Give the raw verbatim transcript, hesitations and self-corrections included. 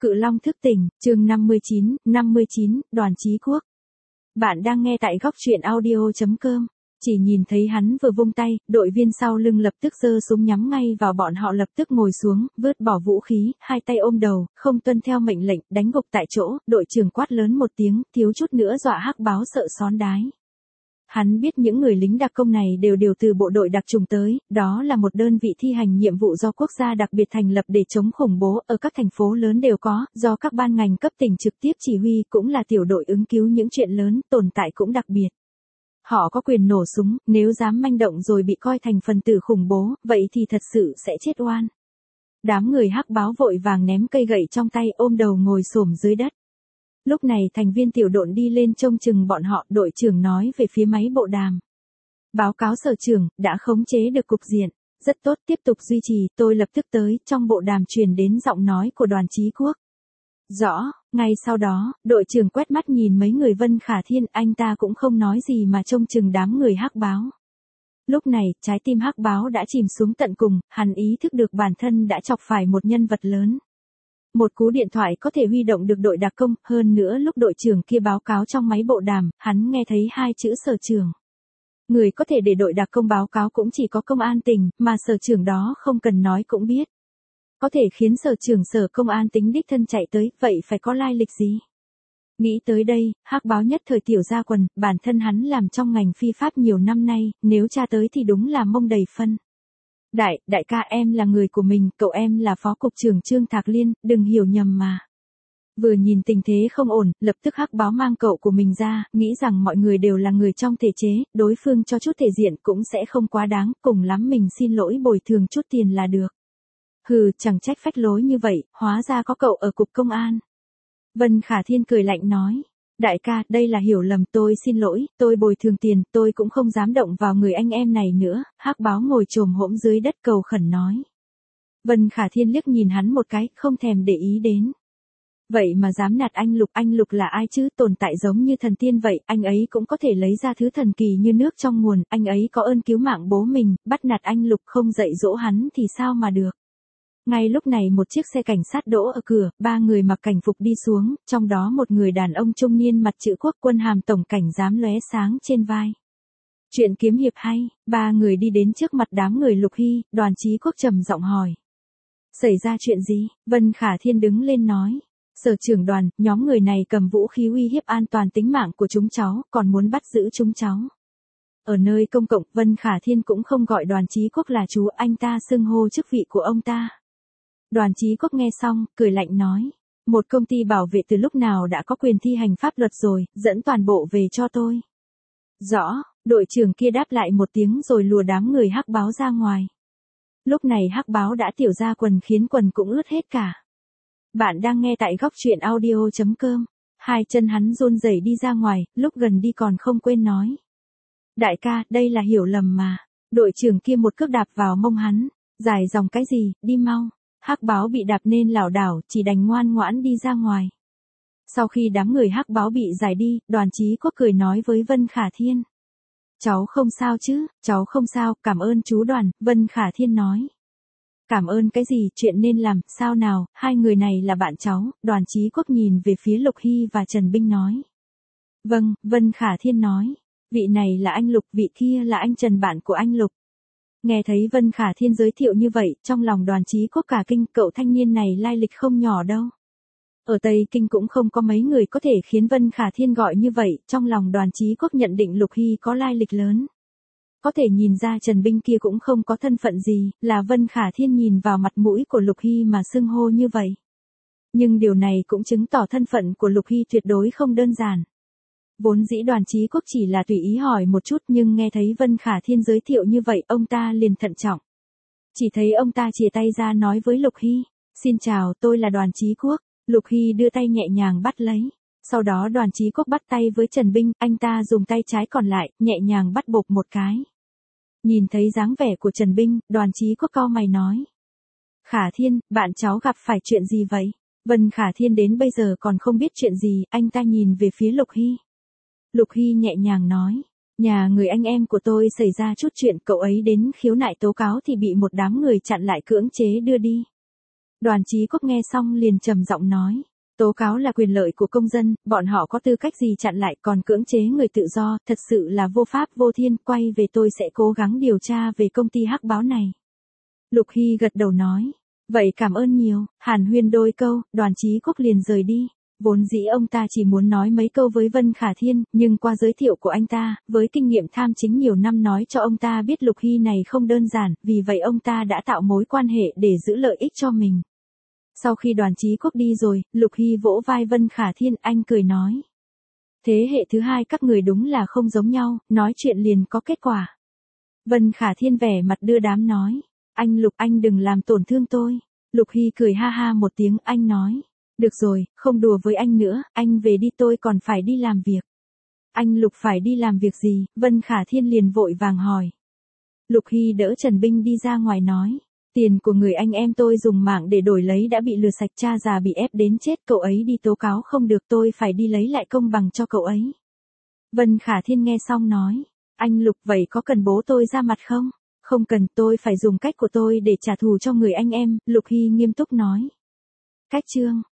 Cự Long thức tỉnh, chương năm mươi chín, năm mươi chín, Đoàn Chí Quốc. Bạn đang nghe tại góc truyện audio chấm com. Chỉ nhìn thấy hắn vừa vung tay, đội viên sau lưng lập tức giơ súng nhắm ngay vào bọn họ, lập tức ngồi xuống, vứt bỏ vũ khí, hai tay ôm đầu, không tuân theo mệnh lệnh, đánh gục tại chỗ. Đội trưởng quát lớn một tiếng, thiếu chút nữa dọa hắc báo sợ xón đái. Hắn biết những người lính đặc công này đều đều từ bộ đội đặc trùng tới, đó là một đơn vị thi hành nhiệm vụ do quốc gia đặc biệt thành lập để chống khủng bố, ở các thành phố lớn đều có, do các ban ngành cấp tỉnh trực tiếp chỉ huy, cũng là tiểu đội ứng cứu những chuyện lớn, tồn tại cũng đặc biệt. Họ có quyền nổ súng, nếu dám manh động rồi bị coi thành phần tử khủng bố, vậy thì thật sự sẽ chết oan. Đám người hắc báo vội vàng ném cây gậy trong tay, ôm đầu ngồi xổm dưới đất. Lúc này thành viên tiểu đội đi lên trông chừng bọn họ, đội trưởng nói về phía máy bộ đàm. Báo cáo sở trưởng, đã khống chế được cục diện. Rất tốt, tiếp tục duy trì, tôi lập tức tới. Trong bộ đàm truyền đến giọng nói của Đoàn Chí Quốc. Rõ, ngay sau đó, đội trưởng quét mắt nhìn mấy người Vân Khả Thiên, anh ta cũng không nói gì mà trông chừng đám người hắc báo. Lúc này, trái tim hắc báo đã chìm xuống tận cùng, hắn ý thức được bản thân đã chọc phải một nhân vật lớn. Một cú điện thoại có thể huy động được đội đặc công, hơn nữa lúc đội trưởng kia báo cáo trong máy bộ đàm, hắn nghe thấy hai chữ sở trưởng. Người có thể để đội đặc công báo cáo cũng chỉ có công an tỉnh, mà sở trưởng đó không cần nói cũng biết. Có thể khiến sở trưởng sở công an tính đích thân chạy tới, vậy phải có lai lịch gì? Nghĩ tới đây, hắc báo nhất thời tiểu ra quần, bản thân hắn làm trong ngành phi pháp nhiều năm nay, nếu tra tới thì đúng là mông đầy phân. Đại, đại ca em là người của mình, cậu em là phó cục trưởng Trương Thạc Liên, đừng hiểu nhầm mà. Vừa nhìn tình thế không ổn, lập tức hắc báo mang cậu của mình ra, nghĩ rằng mọi người đều là người trong thể chế, đối phương cho chút thể diện cũng sẽ không quá đáng, cùng lắm mình xin lỗi bồi thường chút tiền là được. Hừ, chẳng trách phách lối như vậy, hóa ra có cậu ở cục công an. Vân Khả Thiên cười lạnh nói. Đại ca, đây là hiểu lầm, tôi xin lỗi, tôi bồi thường tiền, tôi cũng không dám động vào người anh em này nữa. Hắc báo ngồi chồm hổm dưới đất cầu khẩn nói. Vân Khả Thiên liếc nhìn hắn một cái, không thèm để ý đến. Vậy mà dám nạt anh Lục, anh Lục là ai chứ, tồn tại giống như thần tiên vậy, anh ấy cũng có thể lấy ra thứ thần kỳ như nước trong nguồn, anh ấy có ơn cứu mạng bố mình, bắt nạt anh Lục không dạy dỗ hắn thì sao mà được. Ngay lúc này một chiếc xe cảnh sát đỗ ở cửa, ba người mặc cảnh phục đi xuống, trong đó một người đàn ông trung niên mặt chữ quốc, quân hàm tổng cảnh giám lóe sáng trên vai. Chuyện kiếm hiệp hay, ba người đi đến trước mặt đám người Lục Hy, Đoàn Chí Quốc trầm giọng hỏi. Xảy ra chuyện gì? Vân Khả Thiên đứng lên nói. Sở trưởng Đoàn, nhóm người này cầm vũ khí uy hiếp an toàn tính mạng của chúng cháu, còn muốn bắt giữ chúng cháu. Ở nơi công cộng, Vân Khả Thiên cũng không gọi Đoàn Chí Quốc là chú, anh ta xưng hô chức vị của ông ta. Đoàn Chí Quốc nghe xong, cười lạnh nói. Một công ty bảo vệ từ lúc nào đã có quyền thi hành pháp luật rồi, dẫn toàn bộ về cho tôi. Rõ, đội trưởng kia đáp lại một tiếng rồi lùa đám người hắc báo ra ngoài. Lúc này hắc báo đã tiểu ra quần khiến quần cũng ướt hết cả. Bạn đang nghe tại góc truyện audio chấm com. Hai chân hắn run rẩy đi ra ngoài, lúc gần đi còn không quên nói. Đại ca, đây là hiểu lầm mà. Đội trưởng kia một cước đạp vào mông hắn. Dài dòng cái gì, đi mau. Hắc báo bị đạp nên lảo đảo, chỉ đành ngoan ngoãn đi ra ngoài. Sau khi đám người hắc báo bị giải đi, Đoàn Chí Quốc cười nói với Vân Khả Thiên. Cháu không sao chứ, cháu không sao, cảm ơn chú Đoàn, Vân Khả Thiên nói. Cảm ơn cái gì, chuyện nên làm, sao nào, hai người này là bạn cháu, Đoàn Chí Quốc nhìn về phía Lục Hy và Trần Binh nói. Vâng, Vân Khả Thiên nói. Vị này là anh Lục, vị kia là anh Trần, bạn của anh Lục. Nghe thấy Vân Khả Thiên giới thiệu như vậy, trong lòng Đoàn Chí Quốc cả kinh, cậu thanh niên này lai lịch không nhỏ đâu. Ở Tây Kinh cũng không có mấy người có thể khiến Vân Khả Thiên gọi như vậy, trong lòng Đoàn Chí Quốc nhận định Lục Hy có lai lịch lớn. Có thể nhìn ra Trần Binh kia cũng không có thân phận gì, là Vân Khả Thiên nhìn vào mặt mũi của Lục Hy mà xưng hô như vậy. Nhưng điều này cũng chứng tỏ thân phận của Lục Hy tuyệt đối không đơn giản. Vốn dĩ Đoàn Chí Quốc chỉ là tùy ý hỏi một chút, nhưng nghe thấy Vân Khả Thiên giới thiệu như vậy, ông ta liền thận trọng. Chỉ thấy ông ta chìa tay ra nói với Lục Hy, xin chào, tôi là Đoàn Chí Quốc. Lục Hy đưa tay nhẹ nhàng bắt lấy. Sau đó Đoàn Chí Quốc bắt tay với Trần Binh, anh ta dùng tay trái còn lại, nhẹ nhàng bắt bộp một cái. Nhìn thấy dáng vẻ của Trần Binh, Đoàn Chí Quốc cau mày nói. Khả Thiên, bạn cháu gặp phải chuyện gì vậy? Vân Khả Thiên đến bây giờ còn không biết chuyện gì, anh ta nhìn về phía Lục Hy. Lục Hy nhẹ nhàng nói, nhà người anh em của tôi xảy ra chút chuyện, cậu ấy đến khiếu nại tố cáo thì bị một đám người chặn lại cưỡng chế đưa đi. Đoàn Chí Quốc nghe xong liền trầm giọng nói. Tố cáo là quyền lợi của công dân, bọn họ có tư cách gì chặn lại, còn cưỡng chế người tự do, thật sự là vô pháp vô thiên, quay về tôi sẽ cố gắng điều tra về công ty hắc báo này. Lục Hy gật đầu nói. Vậy cảm ơn nhiều, hàn huyên đôi câu, Đoàn Chí Quốc liền rời đi. Vốn dĩ ông ta chỉ muốn nói mấy câu với Vân Khả Thiên, nhưng qua giới thiệu của anh ta, với kinh nghiệm tham chính nhiều năm nói cho ông ta biết Lục Hy này không đơn giản, vì vậy ông ta đã tạo mối quan hệ để giữ lợi ích cho mình. Sau khi Đoàn Chí Quốc đi rồi, Lục Hy vỗ vai Vân Khả Thiên, anh cười nói. Thế hệ thứ hai các người đúng là không giống nhau, nói chuyện liền có kết quả. Vân Khả Thiên vẻ mặt đưa đám nói. Anh Lục, anh đừng làm tổn thương tôi. Lục Hy cười ha ha một tiếng, anh nói. Được rồi, không đùa với anh nữa, anh về đi, tôi còn phải đi làm việc. Anh Lục phải đi làm việc gì? Vân Khả Thiên liền vội vàng hỏi. Lục Hy đỡ Trần Binh đi ra ngoài nói. Tiền của người anh em tôi dùng mạng để đổi lấy đã bị lừa sạch, cha già bị ép đến chết, cậu ấy đi tố cáo không được, tôi phải đi lấy lại công bằng cho cậu ấy. Vân Khả Thiên nghe xong nói. Anh Lục, vậy có cần bố tôi ra mặt không? Không cần, tôi phải dùng cách của tôi để trả thù cho người anh em, Lục Hy nghiêm túc nói. Cách chương